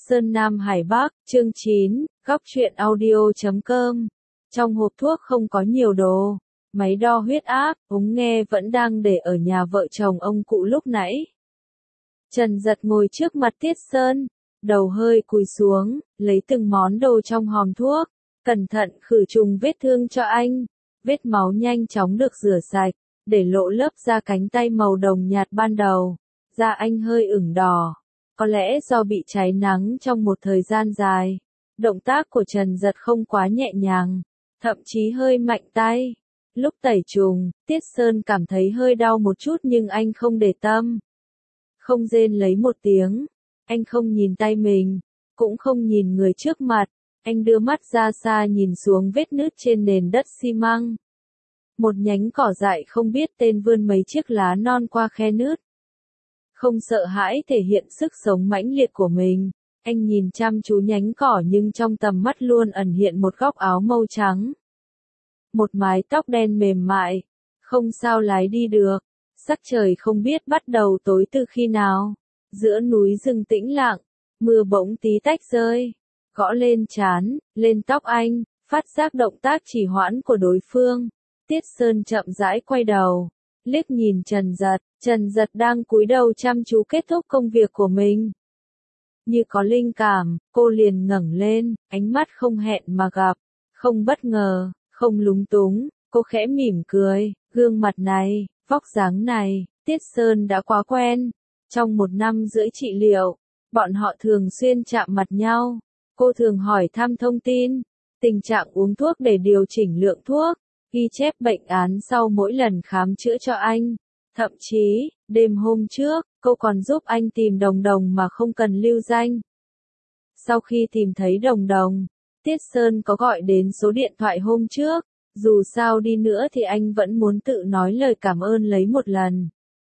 Sơn Nam Hải Bắc, chương 9, góc truyện audio.com. Trong hộp thuốc không có nhiều đồ, máy đo huyết áp, ống nghe vẫn đang để ở nhà vợ chồng ông cụ lúc nãy. Trần Dật ngồi trước mặt Tiết Sơn, đầu hơi cúi xuống, lấy từng món đồ trong hòm thuốc, cẩn thận khử trùng vết thương cho anh. Vết máu nhanh chóng được rửa sạch, để lộ lớp da cánh tay màu đồng nhạt ban đầu. Da anh hơi ửng đỏ, có lẽ do bị cháy nắng trong một thời gian dài. Động tác của Trần Dật không quá nhẹ nhàng, thậm chí hơi mạnh tay. Lúc tẩy trùng, Tiết Sơn cảm thấy hơi đau một chút nhưng anh không để tâm. Không rên lấy một tiếng, anh không nhìn tay mình, cũng không nhìn người trước mặt. Anh đưa mắt ra xa nhìn xuống vết nứt trên nền đất xi măng. Một nhánh cỏ dại không biết tên vươn mấy chiếc lá non qua khe nứt. Không sợ hãi thể hiện sức sống mãnh liệt của mình, anh nhìn chăm chú nhánh cỏ nhưng trong tầm mắt luôn ẩn hiện một góc áo màu trắng. Một mái tóc đen mềm mại, không sao lái đi được, sắc trời không biết bắt đầu tối từ khi nào. Giữa núi rừng tĩnh lặng, mưa bỗng tí tách rơi, gõ lên trán, lên tóc anh, phát giác động tác trì hoãn của đối phương. Tiết Sơn chậm rãi quay đầu, liếc nhìn Trần Dật đang cúi đầu chăm chú kết thúc công việc của mình. Như có linh cảm, cô liền ngẩng lên, ánh mắt không hẹn mà gặp, không bất ngờ, không lúng túng, cô khẽ mỉm cười, gương mặt này, vóc dáng này, Tiết Sơn đã quá quen. Trong 1 năm rưỡi trị liệu, bọn họ thường xuyên chạm mặt nhau, cô thường hỏi thăm thông tin, tình trạng uống thuốc để điều chỉnh lượng thuốc, ghi chép bệnh án sau mỗi lần khám chữa cho anh. Thậm chí, đêm hôm trước, cô còn giúp anh tìm Đồng Đồng mà không cần lưu danh. Sau khi tìm thấy Đồng Đồng, Tiết Sơn có gọi đến số điện thoại hôm trước, dù sao đi nữa thì anh vẫn muốn tự nói lời cảm ơn lấy một lần.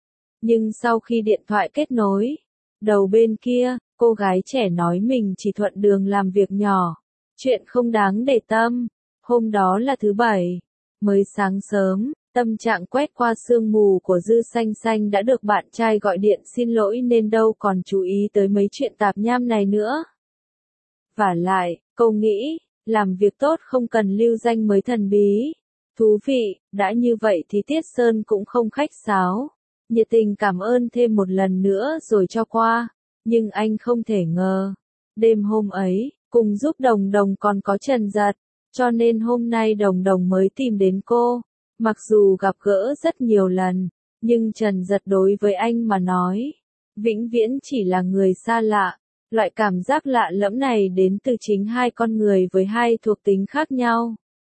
Nhưng sau khi điện thoại kết nối, đầu bên kia, cô gái trẻ nói mình chỉ thuận đường làm việc nhỏ, chuyện không đáng để tâm. Hôm đó là thứ Bảy, mới sáng sớm, tâm trạng quét qua sương mù của Dư Xanh Xanh đã được bạn trai gọi điện xin lỗi nên đâu còn chú ý tới mấy chuyện tạp nham này nữa. Vả lại, cô nghĩ, làm việc tốt không cần lưu danh mới thần bí. Thú vị, đã như vậy thì Tiết Sơn cũng không khách sáo, nhiệt tình cảm ơn thêm một lần nữa rồi cho qua. Nhưng anh không thể ngờ, đêm hôm ấy, cùng giúp Đồng Đồng còn có Trần Dật, cho nên hôm nay Đồng Đồng mới tìm đến cô. Mặc dù gặp gỡ rất nhiều lần, nhưng Trần Dật đối với anh mà nói, vĩnh viễn chỉ là người xa lạ. Loại cảm giác lạ lẫm này đến từ chính hai con người với hai thuộc tính khác nhau.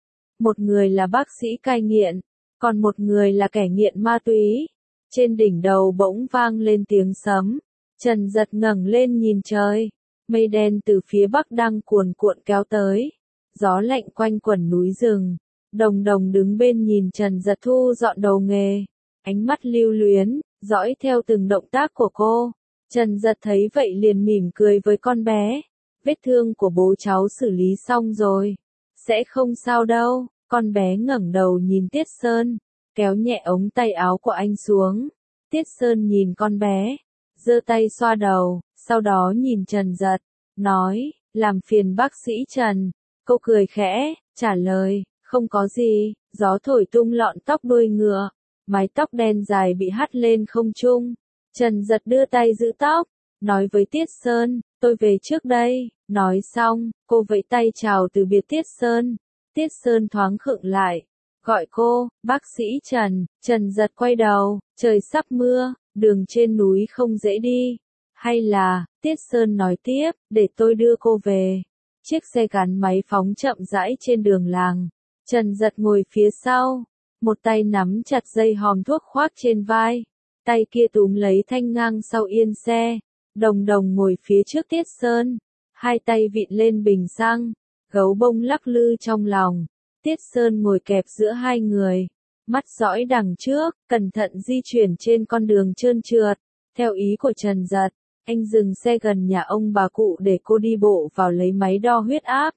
Một người là bác sĩ cai nghiện, còn một người là kẻ nghiện ma túy. Trên đỉnh đầu bỗng vang lên tiếng sấm. Trần Dật ngẩng lên nhìn trời, mây đen từ phía bắc đang cuồn cuộn kéo tới. Gió lạnh quanh quẩn núi rừng. Đồng Đồng đứng bên nhìn Trần Dật thu dọn đồ nghề, ánh mắt lưu luyến, dõi theo từng động tác của cô. Trần Dật thấy vậy liền mỉm cười với con bé. Vết thương của bố cháu xử lý xong rồi, sẽ không sao đâu. Con bé ngẩng đầu nhìn Tiết Sơn, kéo nhẹ ống tay áo của anh xuống. Tiết Sơn nhìn con bé, giơ tay xoa đầu, sau đó nhìn Trần Dật, nói, làm phiền bác sĩ Trần. Cô cười khẽ, trả lời, không có gì. Gió thổi tung lọn tóc đuôi ngựa, mái tóc đen dài bị hất lên không trung. Trần Dật đưa tay giữ tóc, nói với Tiết Sơn, tôi về trước đây. Nói xong, cô vẫy tay chào từ biệt Tiết Sơn. Tiết Sơn thoáng khựng lại, gọi cô, bác sĩ Trần. Trần Dật quay đầu, trời sắp mưa, đường trên núi không dễ đi. Hay là, Tiết Sơn nói tiếp, để tôi đưa cô về. Chiếc xe gắn máy phóng chậm rãi trên đường làng. Trần Dật ngồi phía sau, một tay nắm chặt dây hòm thuốc khoác trên vai, tay kia túm lấy thanh ngang sau yên xe. Đồng Đồng ngồi phía trước Tiết Sơn, hai tay vịn lên bình xăng, gấu bông lắc lư trong lòng. Tiết Sơn ngồi kẹp giữa hai người, mắt dõi đằng trước, cẩn thận di chuyển trên con đường trơn trượt. Theo ý của Trần Dật, anh dừng xe gần nhà ông bà cụ để cô đi bộ vào lấy máy đo huyết áp,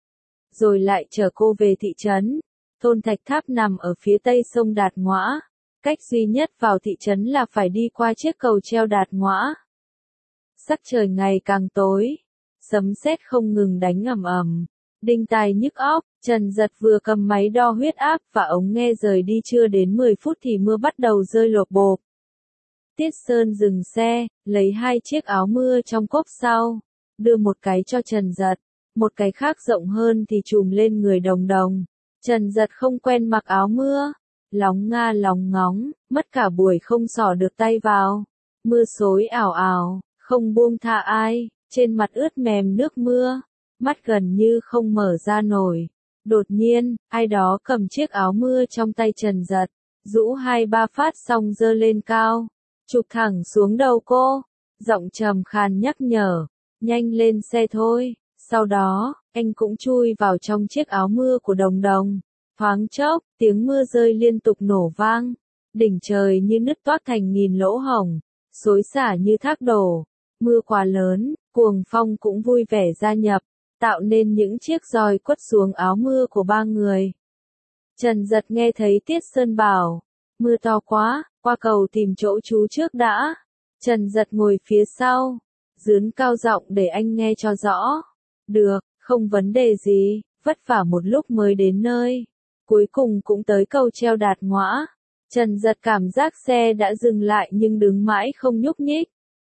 rồi lại chở cô về thị trấn. Thôn Thạch Tháp nằm ở phía tây sông Đạt Ngoã. Cách duy nhất vào thị trấn là phải đi qua chiếc cầu treo Đạt Ngoã. Sắc trời ngày càng tối, Sấm sét không ngừng đánh ầm ầm, đinh tai nhức óc. Trần Giật vừa cầm máy đo huyết áp và ống nghe rời đi chưa đến 10 phút thì mưa bắt đầu rơi lộp bộp. Tiết Sơn dừng xe, lấy 2 chiếc áo mưa trong cốp sau, đưa một cái cho Trần Giật, một cái khác rộng hơn thì trùm lên người Đồng Đồng. Trần Giật không quen mặc áo mưa, lóng nga lóng ngóng, mất cả buổi không xỏ được tay vào. Mưa xối ảo ảo, không buông tha ai, trên mặt ướt mềm nước mưa, mắt gần như không mở ra nổi. Đột nhiên, ai đó cầm chiếc áo mưa trong tay Trần Giật, rũ 2-3 phát xong giơ lên cao, chụp thẳng xuống đầu cô, giọng trầm khàn nhắc nhở, nhanh lên xe thôi. Sau đó, anh cũng chui vào trong chiếc áo mưa của Đồng Đồng. Thoáng chốc, tiếng mưa rơi liên tục nổ vang, đỉnh trời như nứt toác thành nghìn lỗ hổng, xối xả như thác đổ. Mưa quá lớn, cuồng phong cũng vui vẻ gia nhập, tạo nên những chiếc roi quất xuống áo mưa của 3 người. Trần Giật nghe thấy Tiết Sơn bảo, mưa to quá, qua cầu tìm chỗ trú trước đã. Trần Giật ngồi phía sau, dướn cao giọng để anh nghe cho rõ. Được, không vấn đề gì, vất vả một lúc mới đến nơi. Cuối cùng cũng tới cầu treo Đạt Ngõa. Trần Giật cảm giác xe đã dừng lại nhưng đứng mãi không nhúc nhích.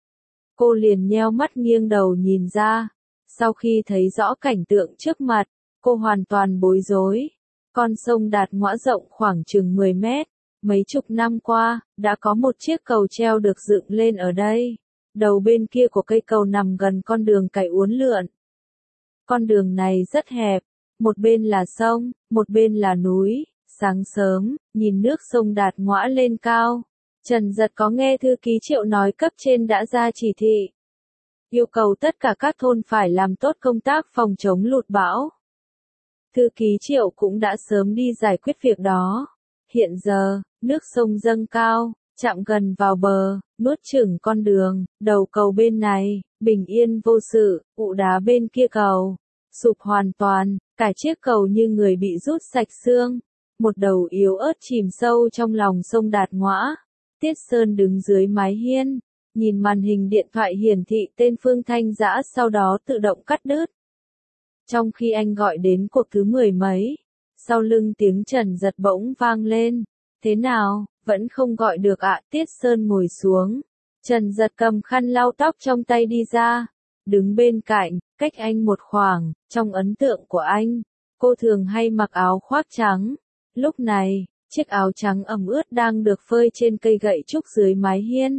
Cô liền nheo mắt nghiêng đầu nhìn ra. Sau khi thấy rõ cảnh tượng trước mặt, cô hoàn toàn bối rối. Con sông Đạt Ngõa rộng khoảng chừng 10 mét. Mấy chục năm qua, đã có một chiếc cầu treo được dựng lên ở đây. Đầu bên kia của cây cầu nằm gần con đường cày uốn lượn. Con đường này rất hẹp, một bên là sông, một bên là núi. Sáng sớm, nhìn nước sông Đạt Ngõa lên cao, Trần Giật có nghe thư ký Triệu nói cấp trên đã ra chỉ thị, yêu cầu tất cả các thôn phải làm tốt công tác phòng chống lụt bão. Thư ký Triệu cũng đã sớm đi giải quyết việc đó. Hiện giờ, nước sông dâng cao, chạm gần vào bờ, nuốt chửng con đường, đầu cầu bên này, bình yên vô sự, ụ đá bên kia cầu, sụp hoàn toàn, cả chiếc cầu như người bị rút sạch xương. Một đầu yếu ớt chìm sâu trong lòng sông Đạt Ngõa. Tiết Sơn đứng dưới mái hiên, nhìn màn hình điện thoại hiển thị tên Phương Thanh Dã sau đó tự động cắt đứt. Trong khi anh gọi đến cuộc thứ 10 mấy, sau lưng tiếng Trần Giật bỗng vang lên. Thế nào, vẫn không gọi được ạ? Tiết Sơn ngồi xuống. Trần Giật cầm khăn lau tóc trong tay đi ra. Đứng bên cạnh, cách anh một khoảng, trong ấn tượng của anh, cô thường hay mặc áo khoác trắng. Lúc này, chiếc áo trắng ẩm ướt đang được phơi trên cây gậy trúc dưới mái hiên.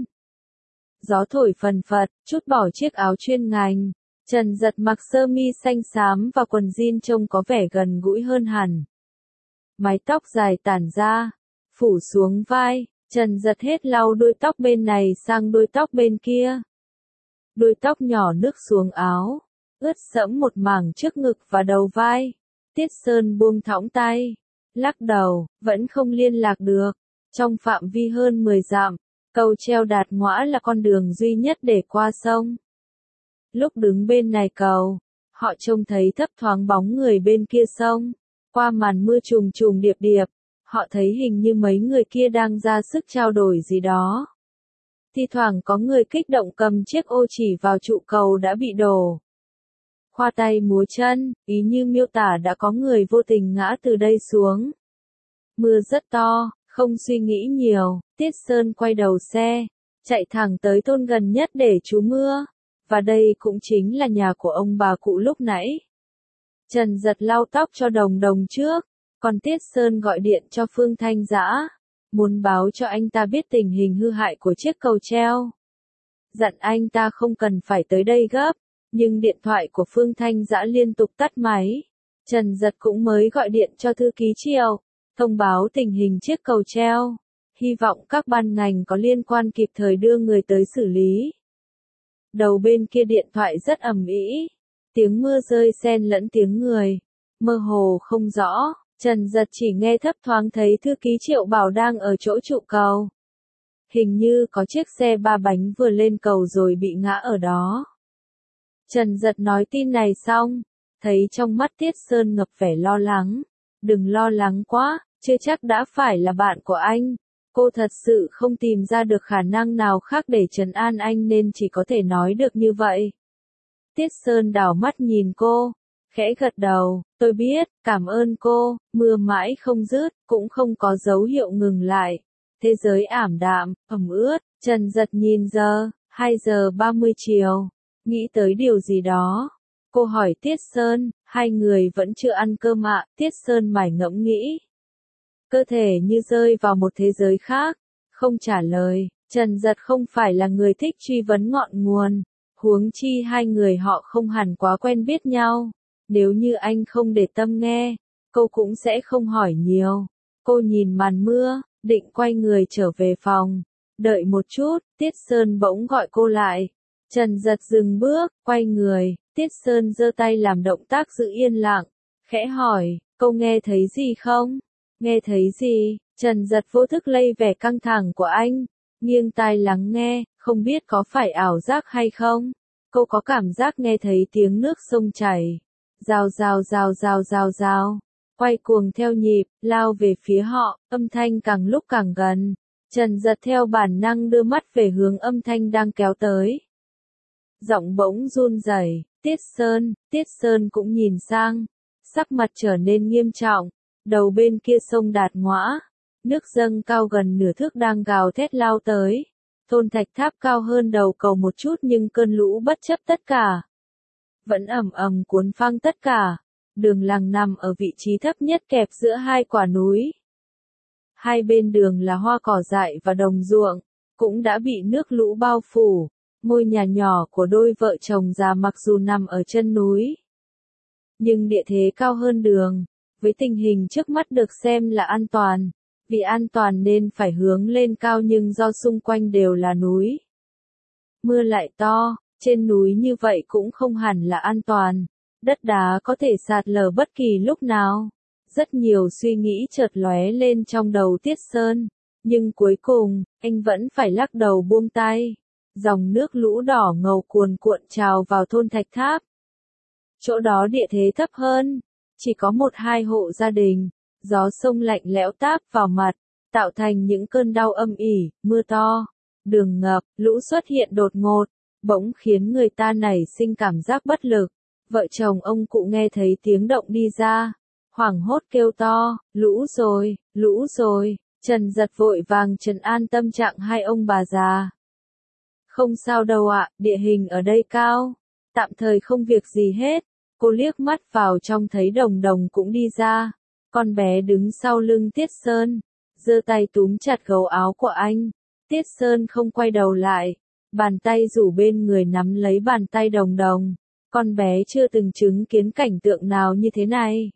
Gió thổi phần phật, trút bỏ chiếc áo chuyên ngành. Trần Giật mặc sơ mi xanh xám và quần jean trông có vẻ gần gũi hơn hẳn. Mái tóc dài tản ra, phủ xuống vai, Trần Giật hết lau đuôi tóc bên này sang đuôi tóc bên kia. Đuôi tóc nhỏ nước xuống áo, ướt sẫm một mảng trước ngực và đầu vai. Tiết Sơn buông thõng tay, lắc đầu, vẫn không liên lạc được. Trong phạm vi hơn 10 dặm, cầu treo Đạt Ngõa là con đường duy nhất để qua sông. Lúc đứng bên này cầu, họ trông thấy thấp thoáng bóng người bên kia sông. Qua màn mưa trùng trùng điệp điệp, họ thấy hình như mấy người kia đang ra sức trao đổi gì đó. Thi thoảng có người kích động cầm chiếc ô chỉ vào trụ cầu đã bị đổ. Khoa tay múa chân, ý như miêu tả đã có người vô tình ngã từ đây xuống. Mưa rất to, không suy nghĩ nhiều, Tiết Sơn quay đầu xe, chạy thẳng tới thôn gần nhất để trú mưa. Và đây cũng chính là nhà của ông bà cụ lúc nãy. Trần Giật lau tóc cho Đồng Đồng trước, còn Tiết Sơn gọi điện cho Phương Thanh Dã, muốn báo cho anh ta biết tình hình hư hại của chiếc cầu treo. Dặn anh ta không cần phải tới đây gấp, nhưng điện thoại của Phương Thanh Dã liên tục tắt máy. Trần Giật cũng mới gọi điện cho thư ký Triệu, thông báo tình hình chiếc cầu treo, hy vọng các ban ngành có liên quan kịp thời đưa người tới xử lý. Đầu bên kia điện thoại rất ầm ĩ, tiếng mưa rơi xen lẫn tiếng người, mơ hồ không rõ. Trần Giật chỉ nghe thấp thoáng thấy thư ký Triệu bảo đang ở chỗ trụ cầu. Hình như có chiếc xe 3 bánh vừa lên cầu rồi bị ngã ở đó. Trần Giật nói tin này xong, thấy trong mắt Tiết Sơn ngập vẻ lo lắng. Đừng lo lắng quá, chưa chắc đã phải là bạn của anh. Cô thật sự không tìm ra được khả năng nào khác để trấn an anh nên chỉ có thể nói được như vậy. Tiết Sơn đảo mắt nhìn cô, khẽ gật đầu, tôi biết, cảm ơn cô, mưa mãi không dứt, cũng không có dấu hiệu ngừng lại. Thế giới ảm đạm, ẩm ướt, Trần Giật nhìn giờ, 2 giờ 30 chiều, nghĩ tới điều gì đó. Cô hỏi Tiết Sơn, hai người vẫn chưa ăn cơm ạ, Tiết Sơn mải ngẫm nghĩ. Cơ thể như rơi vào một thế giới khác, không trả lời, Trần Giật không phải là người thích truy vấn ngọn nguồn, huống chi hai người họ không hẳn quá quen biết nhau. Nếu như anh không để tâm nghe, cô cũng sẽ không hỏi nhiều. Cô nhìn màn mưa, định quay người trở về phòng. Đợi một chút, Tiết Sơn bỗng gọi cô lại. Trần Giật dừng bước, quay người, Tiết Sơn giơ tay làm động tác giữ yên lặng, khẽ hỏi, cô nghe thấy gì không? Nghe thấy gì? Trần Giật vô thức lay vẻ căng thẳng của anh, nghiêng tai lắng nghe, không biết có phải ảo giác hay không? Cô có cảm giác nghe thấy tiếng nước sông chảy. Rào rào rào rào rào rào, quay cuồng theo nhịp, lao về phía họ, âm thanh càng lúc càng gần. Trần Giật theo bản năng đưa mắt về hướng âm thanh đang kéo tới. Giọng bỗng run rẩy, Tiết Sơn cũng nhìn sang, sắc mặt trở nên nghiêm trọng, đầu bên kia sông Đạt Ngõa, nước dâng cao gần nửa thước đang gào thét lao tới. Thôn thạch tháp cao hơn đầu cầu một chút nhưng cơn lũ bất chấp tất cả. Vẫn ầm ầm cuốn phăng tất cả. Đường làng nằm ở vị trí thấp nhất kẹp giữa hai quả núi. Hai bên đường là hoa cỏ dại và đồng ruộng, cũng đã bị nước lũ bao phủ. Ngôi nhà nhỏ của đôi vợ chồng già mặc dù nằm ở chân núi, nhưng địa thế cao hơn đường, với tình hình trước mắt được xem là an toàn. Vì an toàn nên phải hướng lên cao nhưng do xung quanh đều là núi. Mưa lại to, trên núi như vậy cũng không hẳn là an toàn. Đất đá có thể sạt lở bất kỳ lúc nào. Rất nhiều suy nghĩ chợt lóe lên trong đầu Tiết Sơn. Nhưng cuối cùng, anh vẫn phải lắc đầu buông tay. Dòng nước lũ đỏ ngầu cuồn cuộn trào vào thôn Thạch Tháp. Chỗ đó địa thế thấp hơn, chỉ có 1-2 hộ gia đình. Gió sông lạnh lẽo táp vào mặt, tạo thành những cơn đau âm ỉ, mưa to, đường ngập, lũ xuất hiện đột ngột, bỗng khiến người ta nảy sinh cảm giác bất lực. Vợ chồng ông cụ nghe thấy tiếng động đi ra, hoảng hốt kêu to, lũ rồi, Trần Giật vội vàng trấn an tâm trạng hai ông bà già. Không sao đâu ạ, địa hình ở đây cao, tạm thời không việc gì hết. Cô liếc mắt vào trong thấy Đồng Đồng cũng đi ra. Con bé đứng sau lưng Tiết Sơn, giơ tay túm chặt gấu áo của anh. Tiết Sơn không quay đầu lại, bàn tay rủ bên người nắm lấy bàn tay Đồng Đồng. Con bé chưa từng chứng kiến cảnh tượng nào như thế này.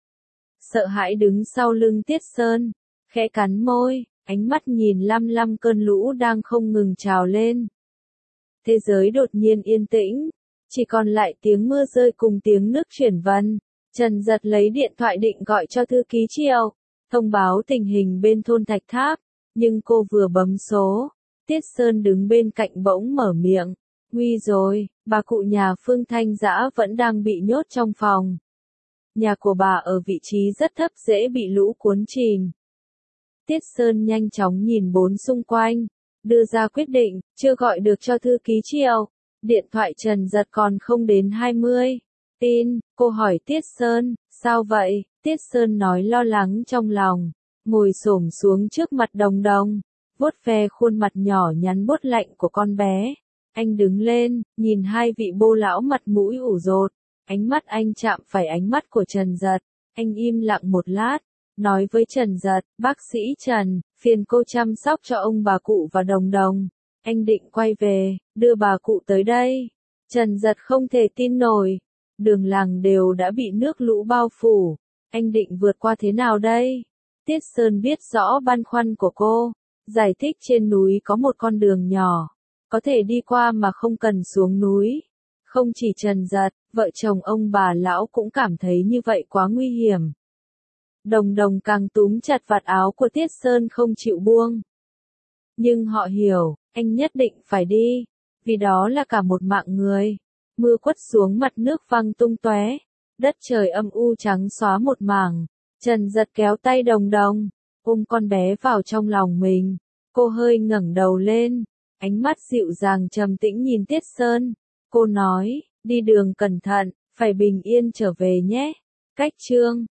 Sợ hãi đứng sau lưng Tiết Sơn, khẽ cắn môi, ánh mắt nhìn lăm lăm cơn lũ đang không ngừng trào lên. Thế giới đột nhiên yên tĩnh, chỉ còn lại tiếng mưa rơi cùng tiếng nước chuyển vần. Trần Giật lấy điện thoại định gọi cho thư ký Triệu, thông báo tình hình bên thôn Thạch Tháp, nhưng cô vừa bấm số, Tiết Sơn đứng bên cạnh bỗng mở miệng, nguy rồi, bà cụ nhà Phương Thanh Dã vẫn đang bị nhốt trong phòng. Nhà của bà ở vị trí rất thấp dễ bị lũ cuốn chìm. Tiết Sơn nhanh chóng nhìn bốn xung quanh, đưa ra quyết định, chưa gọi được cho thư ký Triệu, điện thoại Trần Giật còn không đến 20. Tin, cô hỏi Tiết Sơn, sao vậy? Tiết Sơn nói lo lắng trong lòng, ngồi xổm xuống trước mặt Đồng Đồng, vuốt ve khuôn mặt nhỏ nhắn buốt lạnh của con bé. Anh đứng lên, nhìn hai vị bô lão mặt mũi ủ rột, ánh mắt anh chạm phải ánh mắt của Trần Giật, anh im lặng một lát, nói với Trần Giật, bác sĩ Trần, phiền cô chăm sóc cho ông bà cụ và Đồng Đồng. Anh định quay về, đưa bà cụ tới đây. Trần Giật không thể tin nổi. Đường làng đều đã bị nước lũ bao phủ. Anh định vượt qua thế nào đây? Tiết Sơn biết rõ băn khoăn của cô. Giải thích trên núi có một con đường nhỏ. Có thể đi qua mà không cần xuống núi. Không chỉ Trần Giật, vợ chồng ông bà lão cũng cảm thấy như vậy quá nguy hiểm. Đồng Đồng càng túm chặt vạt áo của Tiết Sơn không chịu buông. Nhưng họ hiểu, anh nhất định phải đi. Vì đó là cả một mạng người. Mưa quất xuống mặt nước văng tung tóe, đất trời âm u trắng xóa một mảng. Trần Giật kéo tay Đồng Đồng, ôm con bé vào trong lòng mình. Cô hơi ngẩng đầu lên, ánh mắt dịu dàng trầm tĩnh nhìn Tiết Sơn. Cô nói, Đi đường cẩn thận, phải bình yên trở về nhé. Cách chương